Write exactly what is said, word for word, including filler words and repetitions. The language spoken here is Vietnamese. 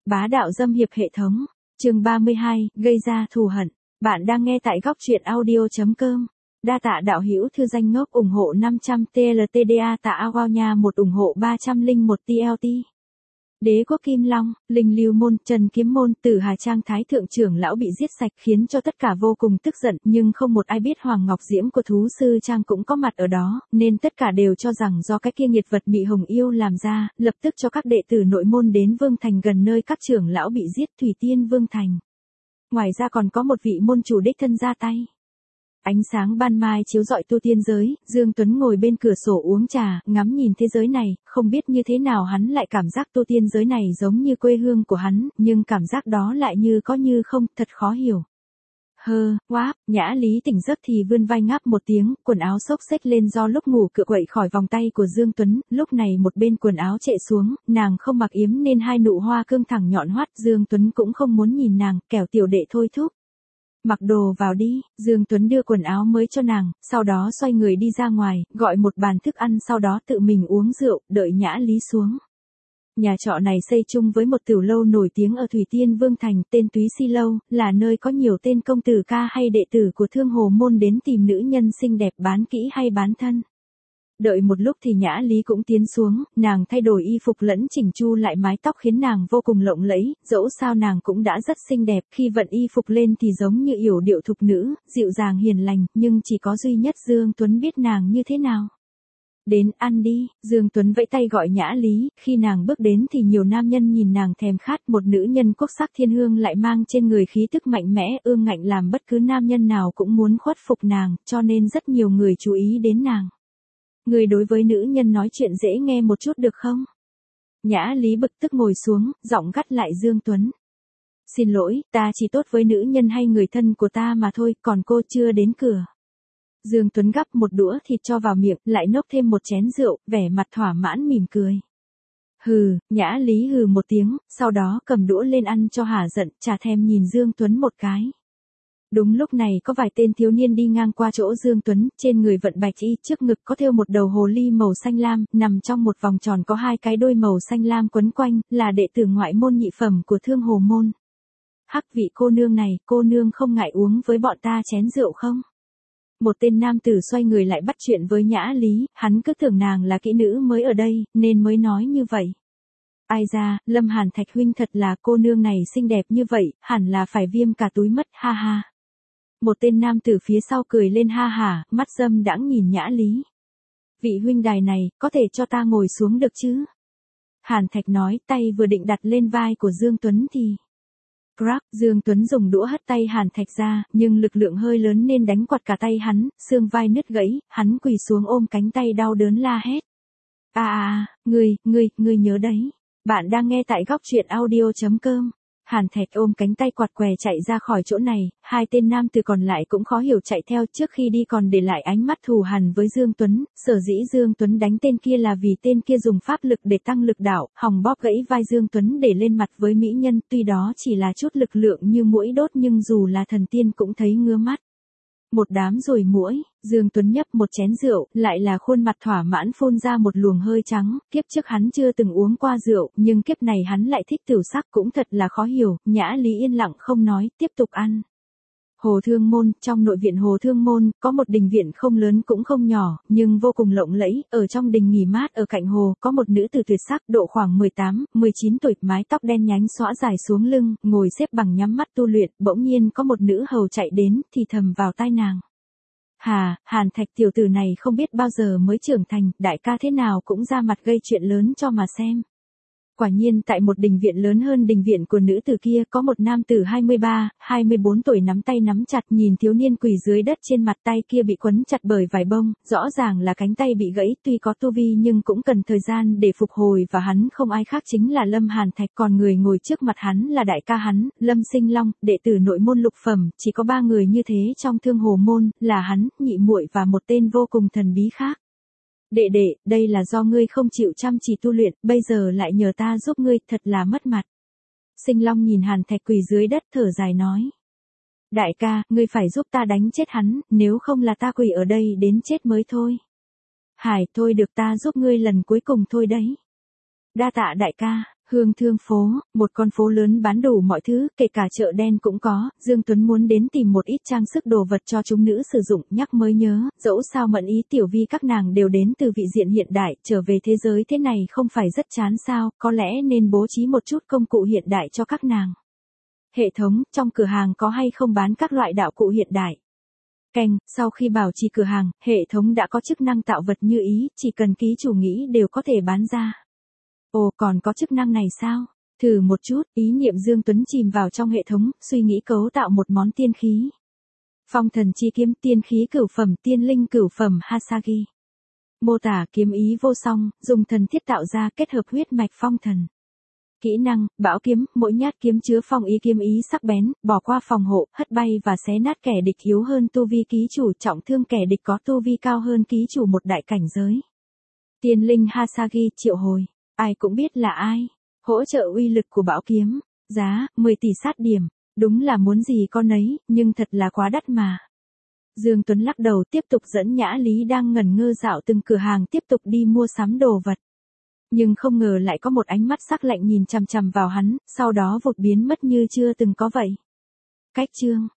Bá đạo dâm hiệp hệ thống. Chương ba mươi hai, gây ra thù hận. Bạn đang nghe tại góc truyện audio chấm com. Đa tạ đạo hữu thư danh ngốc ủng hộ năm trăm T L T D A tạ Ao nha một ủng hộ ba trăm lẻ một T L T. Đế quốc Kim Long, Linh Lưu môn, Trần Kiếm môn, Tử Hà Trang Thái thượng trưởng lão bị giết sạch khiến cho tất cả vô cùng tức giận, nhưng không một ai biết Hoàng Ngọc Diễm của Thú Sư Trang cũng có mặt ở đó, nên tất cả đều cho rằng do cái kia nghiệt vật Mị Hồng Yêu làm ra, lập tức cho các đệ tử nội môn đến Vương Thành gần nơi các trưởng lão bị giết Thủy Tiên Vương Thành. Ngoài ra còn có một vị môn chủ đích thân ra tay. Ánh sáng ban mai chiếu rọi tu tiên giới, Dương Tuấn ngồi bên cửa sổ uống trà, ngắm nhìn thế giới này, không biết như thế nào hắn lại cảm giác tu tiên giới này giống như quê hương của hắn, nhưng cảm giác đó lại như có như không, thật khó hiểu. Hơ, quá, Nhã Lý tỉnh giấc thì vươn vai ngáp một tiếng, quần áo xốc xếch lên do lúc ngủ cựa quậy khỏi vòng tay của Dương Tuấn, lúc này một bên quần áo trệ xuống, nàng không mặc yếm nên hai nụ hoa cương thẳng nhọn hoắt, Dương Tuấn cũng không muốn nhìn nàng, kẻo tiểu đệ thôi thúc. Mặc đồ vào đi, Dương Tuấn đưa quần áo mới cho nàng, sau đó xoay người đi ra ngoài, gọi một bàn thức ăn sau đó tự mình uống rượu, đợi Nhã Lý xuống. Nhà trọ này xây chung với một tiểu lâu nổi tiếng ở Thủy Tiên Vương Thành, tên Túy Si Lâu, là nơi có nhiều tên công tử ca hay đệ tử của Thương Hồ Môn đến tìm nữ nhân xinh đẹp bán kỹ hay bán thân. Đợi một lúc thì Nhã Lý cũng tiến xuống, nàng thay đổi y phục lẫn chỉnh chu lại mái tóc khiến nàng vô cùng lộng lẫy, dẫu sao nàng cũng đã rất xinh đẹp, khi vận y phục lên thì giống như yểu điệu thục nữ, dịu dàng hiền lành, nhưng chỉ có duy nhất Dương Tuấn biết nàng như thế nào. Đến ăn đi, Dương Tuấn vẫy tay gọi Nhã Lý, khi nàng bước đến thì nhiều nam nhân nhìn nàng thèm khát, một nữ nhân quốc sắc thiên hương lại mang trên người khí tức mạnh mẽ, ương ngạnh làm bất cứ nam nhân nào cũng muốn khuất phục nàng, cho nên rất nhiều người chú ý đến nàng. Người đối với nữ nhân nói chuyện dễ nghe một chút được không? Nhã Lý bực tức ngồi xuống, giọng gắt lại Dương Tuấn. Xin lỗi, ta chỉ tốt với nữ nhân hay người thân của ta mà thôi, còn cô chưa đến cửa. Dương Tuấn gắp một đũa thịt cho vào miệng, lại nốc thêm một chén rượu, vẻ mặt thỏa mãn mỉm cười. Hừ, Nhã Lý hừ một tiếng, sau đó cầm đũa lên ăn cho hả giận, chả thèm nhìn Dương Tuấn một cái. Đúng lúc này có vài tên thiếu niên đi ngang qua chỗ Dương Tuấn, trên người vận bạch y, trước ngực có thêu một đầu hồ ly màu xanh lam, nằm trong một vòng tròn có hai cái đôi màu xanh lam quấn quanh, là đệ tử ngoại môn nhị phẩm của Thương Hồ Môn. Hắc vị cô nương này, cô nương không ngại uống với bọn ta chén rượu không? Một tên nam tử xoay người lại bắt chuyện với Nhã Lý, hắn cứ tưởng nàng là kỹ nữ mới ở đây, nên mới nói như vậy. Ai ra, Lâm Hàn Thạch huynh thật là cô nương này xinh đẹp như vậy, hẳn là phải viêm cả túi mất, ha ha. Một tên nam tử phía sau cười lên ha hả, mắt dâm đãng nhìn Nhã Lý. Vị huynh đài này, có thể cho ta ngồi xuống được chứ? Hàn Thạch nói, tay vừa định đặt lên vai của Dương Tuấn thì... Crack, Dương Tuấn dùng đũa hất tay Hàn Thạch ra, nhưng lực lượng hơi lớn nên đánh quạt cả tay hắn, xương vai nứt gãy, hắn quỳ xuống ôm cánh tay đau đớn la hét. À à, ngươi, ngươi, ngươi nhớ đấy. Bạn đang nghe tại góc truyện audio chấm com. Hàn Thạch ôm cánh tay quạt què chạy ra khỏi chỗ này, hai tên nam tử còn lại cũng khó hiểu chạy theo, trước khi đi còn để lại ánh mắt thù hằn với Dương Tuấn, sở dĩ Dương Tuấn đánh tên kia là vì tên kia dùng pháp lực để tăng lực đạo, hòng bóp gãy vai Dương Tuấn để lên mặt với mỹ nhân, tuy đó chỉ là chút lực lượng như muỗi đốt nhưng dù là thần tiên cũng thấy ngứa mắt. Một đám ruồi muỗi, Dương Tuấn nhấp một chén rượu, lại là khuôn mặt thỏa mãn phun ra một luồng hơi trắng, kiếp trước hắn chưa từng uống qua rượu, nhưng kiếp này hắn lại thích tiểu sắc, cũng thật là khó hiểu. Nhã Lý yên lặng không nói, tiếp tục ăn. Hồ Thương Môn, trong nội viện Hồ Thương Môn, có một đình viện không lớn cũng không nhỏ, nhưng vô cùng lộng lẫy, ở trong đình nghỉ mát ở cạnh hồ, có một nữ tử tuyệt sắc, độ khoảng mười tám, mười chín tuổi, mái tóc đen nhánh xõa dài xuống lưng, ngồi xếp bằng nhắm mắt tu luyện, bỗng nhiên có một nữ hầu chạy đến, thì thầm vào tai nàng. Hà, Hàn Thạch tiểu tử này không biết bao giờ mới trưởng thành, đại ca thế nào cũng ra mặt gây chuyện lớn cho mà xem. Quả nhiên tại một đình viện lớn hơn đình viện của nữ tử kia có một nam tử hai mươi ba, hai mươi bốn tuổi nắm tay nắm chặt nhìn thiếu niên quỳ dưới đất trên mặt, tay kia bị quấn chặt bởi vải bông, rõ ràng là cánh tay bị gãy, tuy có tu vi nhưng cũng cần thời gian để phục hồi và hắn không ai khác chính là Lâm Hàn Thạch, còn người ngồi trước mặt hắn là đại ca hắn, Lâm Sinh Long, đệ tử nội môn lục phẩm, chỉ có ba người như thế trong Thương Hồ Môn, là hắn, nhị muội và một tên vô cùng thần bí khác. Đệ đệ, đây là do ngươi không chịu chăm chỉ tu luyện, bây giờ lại nhờ ta giúp ngươi, thật là mất mặt. Sinh Long nhìn Hàn Thạch quỳ dưới đất thở dài nói. Đại ca, ngươi phải giúp ta đánh chết hắn, nếu không là ta quỳ ở đây đến chết mới thôi. Hải, thôi được ta giúp ngươi lần cuối cùng thôi đấy. Đa tạ đại ca, Hương Thương phố, một con phố lớn bán đủ mọi thứ, kể cả chợ đen cũng có. Dương Tuấn muốn đến tìm một ít trang sức đồ vật cho chúng nữ sử dụng, nhắc mới nhớ, dẫu sao Mẫn Ý Tiểu Vi các nàng đều đến từ vị diện hiện đại, trở về thế giới thế này không phải rất chán sao, có lẽ nên bố trí một chút công cụ hiện đại cho các nàng. Hệ thống, trong cửa hàng có hay không bán các loại đạo cụ hiện đại? Keng, sau khi bảo trì cửa hàng, hệ thống đã có chức năng tạo vật như ý, chỉ cần ký chủ nghĩ đều có thể bán ra. Ồ, còn có chức năng này sao? Thử một chút, ý niệm Dương Tuấn chìm vào trong hệ thống, suy nghĩ cấu tạo một món tiên khí. Phong thần chi kiếm, tiên khí cửu phẩm, tiên linh cửu phẩm Hasagi. Mô tả kiếm ý vô song, dùng thần thiết tạo ra, kết hợp huyết mạch phong thần. Kỹ năng, bão kiếm, mỗi nhát kiếm chứa phong ý, kiếm ý sắc bén, bỏ qua phòng hộ, hất bay và xé nát kẻ địch yếu hơn tu vi ký chủ, trọng thương kẻ địch có tu vi cao hơn ký chủ một đại cảnh giới. Tiên linh Hasagi, triệu hồi. Ai cũng biết là ai. Hỗ trợ uy lực của bão kiếm. Giá, mười tỷ sát điểm. Đúng là muốn gì con ấy, nhưng thật là quá đắt mà. Dương Tuấn lắc đầu tiếp tục dẫn Nhã Lý đang ngẩn ngơ dạo từng cửa hàng tiếp tục đi mua sắm đồ vật. Nhưng không ngờ lại có một ánh mắt sắc lạnh nhìn chằm chằm vào hắn, sau đó vụt biến mất như chưa từng có vậy. Cách chương